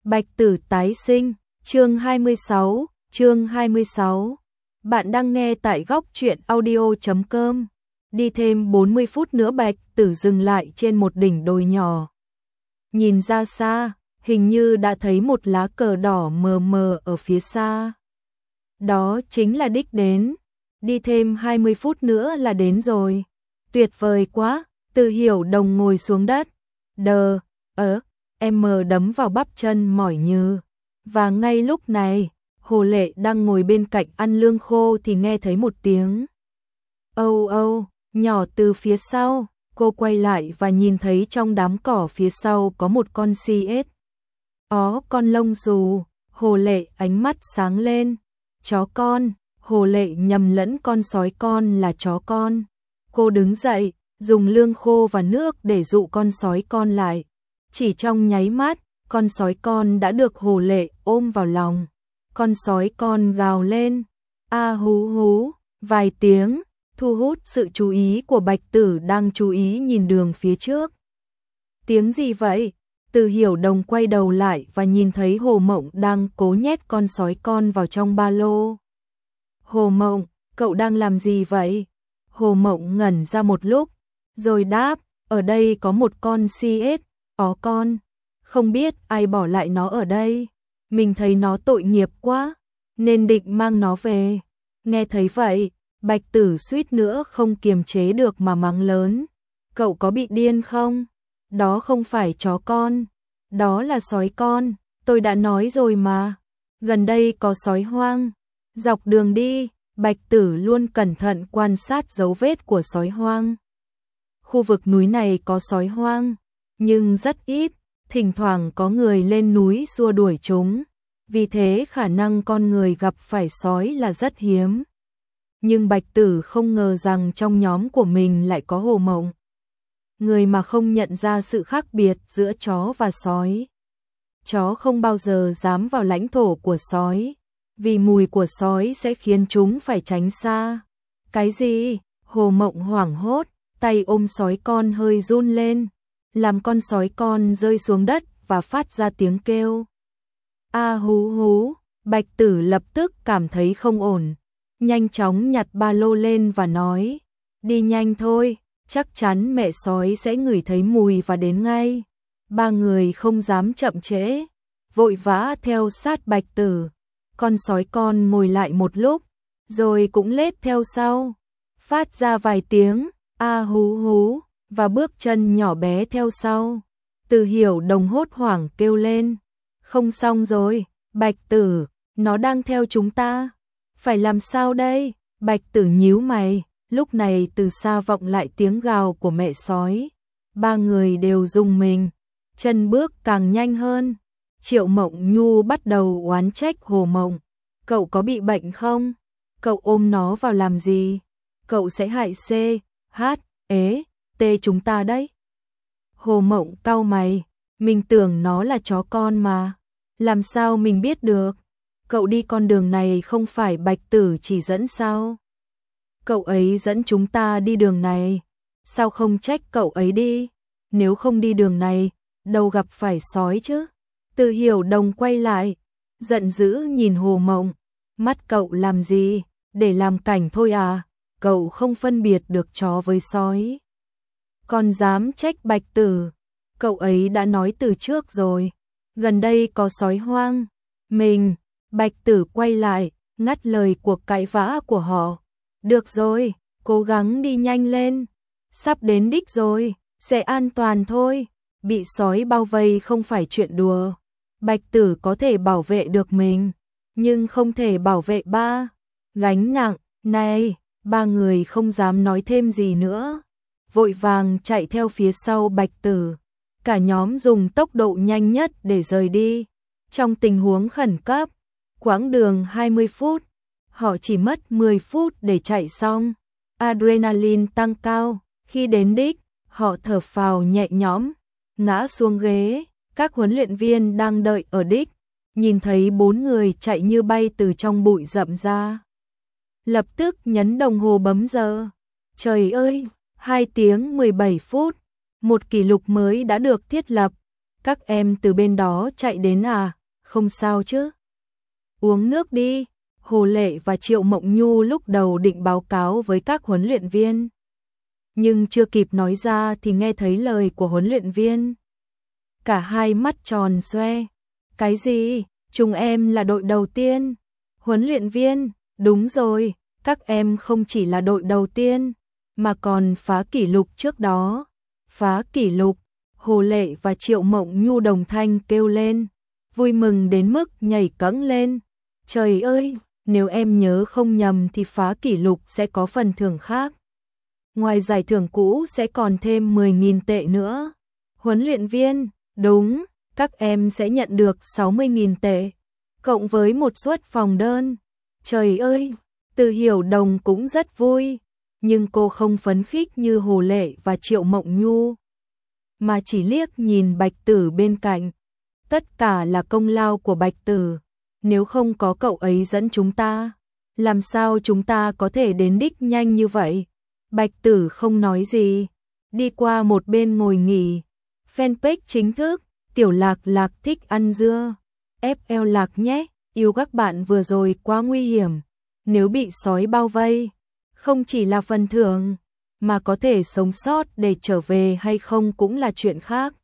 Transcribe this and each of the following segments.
Bạch Tử tái sinh, chương 26. Bạn đang nghe tại góc truyện audio.com. Đi thêm 40 phút nữa Bạch Tử dừng lại trên một đỉnh đồi nhỏ. Nhìn ra xa, hình như đã thấy một lá cờ đỏ mờ mờ ở phía xa. Đó chính là đích đến. Đi thêm 20 phút nữa là đến rồi. Tuyệt vời quá, Từ Hiểu Đồng ngồi xuống đất. Em đấm vào bắp chân mỏi như. Và ngay lúc này, Hồ Lệ đang ngồi bên cạnh ăn lương khô thì nghe thấy một tiếng âu âu nhỏ từ phía sau. Cô quay lại và nhìn thấy trong đám cỏ phía sau có một con si ếch. Con lông xù. Hồ Lệ ánh mắt sáng lên. Chó con. Hồ Lệ nhầm lẫn con sói con là chó con. Cô đứng dậy, dùng lương khô và nước để dụ con sói con lại. Chỉ trong nháy mắt, con sói con đã được Hồ Lệ ôm vào lòng. Con sói con gào lên, a hú hú, vài tiếng, thu hút sự chú ý của Bạch Tử đang chú ý nhìn đường phía trước. Tiếng gì vậy? Từ Hiểu Đồng quay đầu lại và nhìn thấy Hồ Mộng đang cố nhét con sói con vào trong ba lô. Hồ Mộng, cậu đang làm gì vậy? Hồ Mộng ngẩn ra một lúc, rồi đáp, ở đây có một con si ếch. Con, không biết ai bỏ lại nó ở đây. Mình thấy nó tội nghiệp quá, nên định mang nó về. Nghe thấy vậy, Bạch Tử suýt nữa không kiềm chế được mà mắng lớn. Cậu có bị điên không? Đó không phải chó con, đó là sói con, tôi đã nói rồi mà. Gần đây có sói hoang. Dọc đường đi, Bạch Tử luôn cẩn thận quan sát dấu vết của sói hoang. Khu vực núi này có sói hoang, nhưng rất ít, thỉnh thoảng có người lên núi xua đuổi chúng, vì thế khả năng con người gặp phải sói là rất hiếm. Nhưng Bạch Tử không ngờ rằng trong nhóm của mình lại có Hồ Mộng, người mà không nhận ra sự khác biệt giữa chó và sói. Chó không bao giờ dám vào lãnh thổ của sói, vì mùi của sói sẽ khiến chúng phải tránh xa. Cái gì? Hồ Mộng hoảng hốt, tay ôm sói con hơi run lên, làm con sói con rơi xuống đất và phát ra tiếng kêu. A hú hú, Bạch Tử lập tức cảm thấy không ổn, nhanh chóng nhặt ba lô lên và nói, đi nhanh thôi, chắc chắn mẹ sói sẽ ngửi thấy mùi và đến ngay. Ba người không dám chậm trễ, vội vã theo sát Bạch Tử. Con sói con ngồi lại một lúc, rồi cũng lết theo sau, phát ra vài tiếng, a hú hú, và bước chân nhỏ bé theo sau. Từ Hiểu Đồng hốt hoảng kêu lên, không xong rồi, Bạch Tử, nó đang theo chúng ta. Phải làm sao đây? Bạch Tử nhíu mày, lúc này từ xa vọng lại tiếng gào của mẹ sói. Ba người đều rùng mình, chân bước càng nhanh hơn. Triệu Mộng Nhu bắt đầu oán trách Hồ Mộng, cậu có bị bệnh không? Cậu ôm nó vào làm gì? Cậu sẽ hại C, H, E, T chúng ta đấy. Hồ Mộng cau mày, mình tưởng nó là chó con mà, làm sao mình biết được? Cậu đi con đường này không phải Bạch Tử chỉ dẫn sao? Cậu ấy dẫn chúng ta đi đường này, sao không trách cậu ấy đi? Nếu không đi đường này, đâu gặp phải sói chứ? Từ Hiểu Đồng quay lại, giận dữ nhìn Hồ Mộng, mắt cậu làm gì? Để làm cảnh thôi à? Cậu không phân biệt được chó với sói. Còn dám trách Bạch Tử, cậu ấy đã nói từ trước rồi, gần đây có sói hoang. Bạch Tử quay lại, ngắt lời cuộc cãi vã của họ. Được rồi, cố gắng đi nhanh lên, sắp đến đích rồi, sẽ an toàn thôi, bị sói bao vây không phải chuyện đùa. Bạch Tử có thể bảo vệ được mình, nhưng không thể bảo vệ ba. Gánh nặng, này, ba người không dám nói thêm gì nữa, vội vàng chạy theo phía sau Bạch Tử. Cả nhóm dùng tốc độ nhanh nhất để rời đi. Trong tình huống khẩn cấp, quãng đường 20 phút, họ chỉ mất 10 phút để chạy xong. Adrenaline tăng cao, khi đến đích, họ thở phào nhẹ nhõm, ngã xuống ghế. Các huấn luyện viên đang đợi ở đích, nhìn thấy 4 người chạy như bay từ trong bụi rậm ra. Lập tức nhấn đồng hồ bấm giờ. Trời ơi, 2 tiếng 17 phút, một kỷ lục mới đã được thiết lập. các em từ bên đó chạy đến à, không sao chứ? Uống nước đi. Hồ Lệ và Triệu Mộng Nhu lúc đầu định báo cáo với các huấn luyện viên. Nhưng chưa kịp nói ra thì nghe thấy lời của huấn luyện viên. Cả hai mắt tròn xoe. Cái gì? Chúng em là đội đầu tiên. Huấn luyện viên, đúng rồi, các em không chỉ là đội đầu tiên, mà còn phá kỷ lục trước đó. Phá kỷ lục, Hồ Lệ và Triệu Mộng Nhu đồng thanh kêu lên, vui mừng đến mức nhảy cẫng lên. Trời ơi, nếu em nhớ không nhầm thì phá kỷ lục sẽ có phần thưởng khác. Ngoài giải thưởng cũ sẽ còn thêm 10.000 tệ nữa. Huấn luyện viên, đúng, các em sẽ nhận được 60.000 tệ, cộng với một suất phòng đơn. Trời ơi, Từ Hiểu Đồng cũng rất vui, nhưng cô không phấn khích như Hồ Lệ và Triệu Mộng Nhu, mà chỉ liếc nhìn Bạch Tử bên cạnh. Tất cả là công lao của Bạch Tử, nếu không có cậu ấy dẫn chúng ta, làm sao chúng ta có thể đến đích nhanh như vậy? Bạch Tử không nói gì, đi qua một bên ngồi nghỉ. Fanpage chính thức, Tiểu Lạc Lạc thích ăn dưa. FL Lạc nhé, yêu các bạn vừa rồi quá nguy hiểm. Nếu bị sói bao vây, không chỉ là phần thưởng, mà có thể sống sót để trở về hay không cũng là chuyện khác.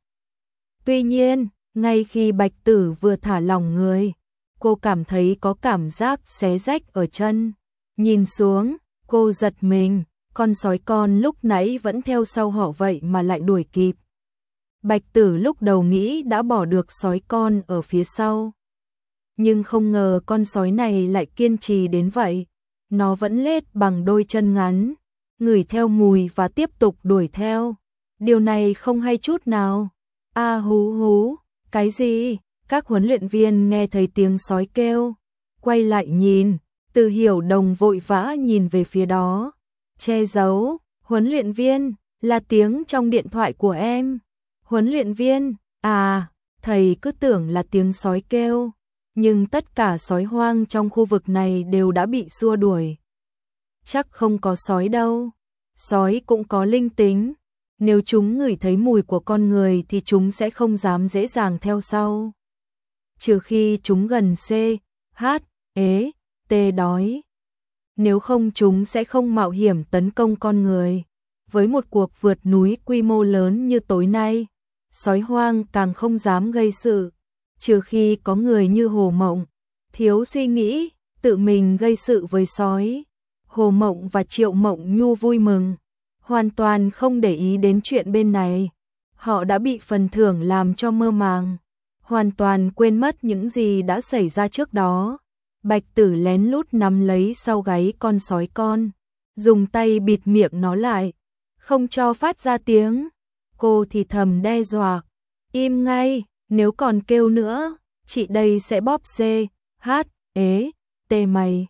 Tuy nhiên, ngay khi Bạch Tử vừa thả lỏng người, cô cảm thấy có cảm giác xé rách ở chân. Nhìn xuống, cô giật mình, con sói con lúc nãy vẫn theo sau họ vậy mà lại đuổi kịp. Bạch Tử lúc đầu nghĩ đã bỏ được sói con ở phía sau, nhưng không ngờ con sói này lại kiên trì đến vậy. Nó vẫn lết bằng đôi chân ngắn, ngửi theo mùi và tiếp tục đuổi theo. Điều này không hay chút nào. A hú hú, cái gì? Các huấn luyện viên nghe thấy tiếng sói kêu, quay lại nhìn, Từ Hiểu Đồng vội vã nhìn về phía đó, che giấu. Huấn luyện viên, là tiếng trong điện thoại của em. Huấn luyện viên, à, thầy cứ tưởng là tiếng sói kêu, nhưng tất cả sói hoang trong khu vực này đều đã bị xua đuổi. Chắc không có sói đâu. Sói cũng có linh tính. Nếu chúng ngửi thấy mùi của con người thì chúng sẽ không dám dễ dàng theo sau. Trừ khi chúng gần C, H, E, T đói. Nếu không chúng sẽ không mạo hiểm tấn công con người. Với một cuộc vượt núi quy mô lớn như tối nay, sói hoang càng không dám gây sự. Trừ khi có người như Hồ Mộng, thiếu suy nghĩ, tự mình gây sự với sói. Hồ Mộng và Triệu Mộng Nhu vui mừng, hoàn toàn không để ý đến chuyện bên này. Họ đã bị phần thưởng làm cho mơ màng, hoàn toàn quên mất những gì đã xảy ra trước đó. Bạch Tử lén lút nắm lấy sau gáy con sói con, dùng tay bịt miệng nó lại, không cho phát ra tiếng. Cô thì thầm đe dọa, im ngay, nếu còn kêu nữa, chị đây sẽ bóp C, H, E, T mày.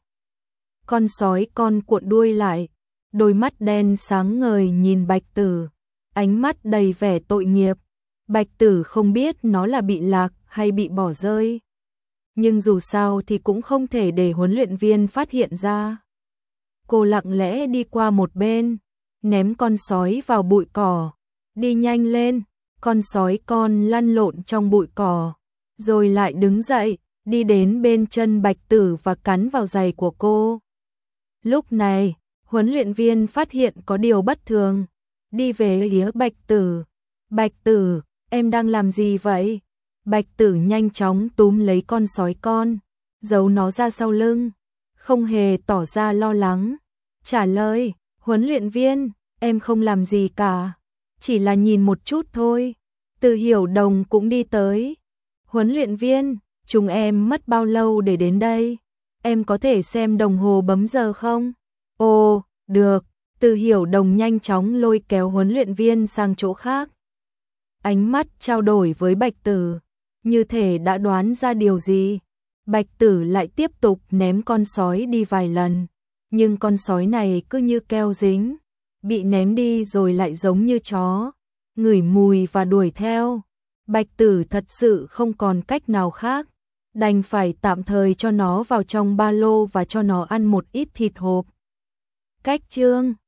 Con sói con cuộn đuôi lại, đôi mắt đen sáng ngời nhìn Bạch Tử, ánh mắt đầy vẻ tội nghiệp. Bạch Tử không biết nó là bị lạc hay bị bỏ rơi, nhưng dù sao thì cũng không thể để huấn luyện viên phát hiện ra. Cô lặng lẽ đi qua một bên, ném con sói vào bụi cỏ, đi nhanh lên. Con sói con lăn lộn trong bụi cỏ, rồi lại đứng dậy, đi đến bên chân Bạch Tử và cắn vào giày của cô. Lúc này, huấn luyện viên phát hiện có điều bất thường, đi về phía Bạch Tử. Bạch Tử, em đang làm gì vậy? Bạch Tử nhanh chóng túm lấy con sói con, giấu nó ra sau lưng, không hề tỏ ra lo lắng. Trả lời, huấn luyện viên, em không làm gì cả, chỉ là nhìn một chút thôi. Từ Hiểu Đồng cũng đi tới. Huấn luyện viên, chúng em mất bao lâu để đến đây? Em có thể xem đồng hồ bấm giờ không? Ồ, được. Từ Hiểu Đồng nhanh chóng lôi kéo huấn luyện viên sang chỗ khác. Ánh mắt trao đổi với Bạch Tử, như thể đã đoán ra điều gì. Bạch Tử lại tiếp tục ném con sói đi vài lần, nhưng con sói này cứ như keo dính, bị ném đi rồi lại giống như chó, ngửi mùi và đuổi theo. Bạch Tử thật sự không còn cách nào khác, đành phải tạm thời cho nó vào trong ba lô và cho nó ăn một ít thịt hộp. Cách chương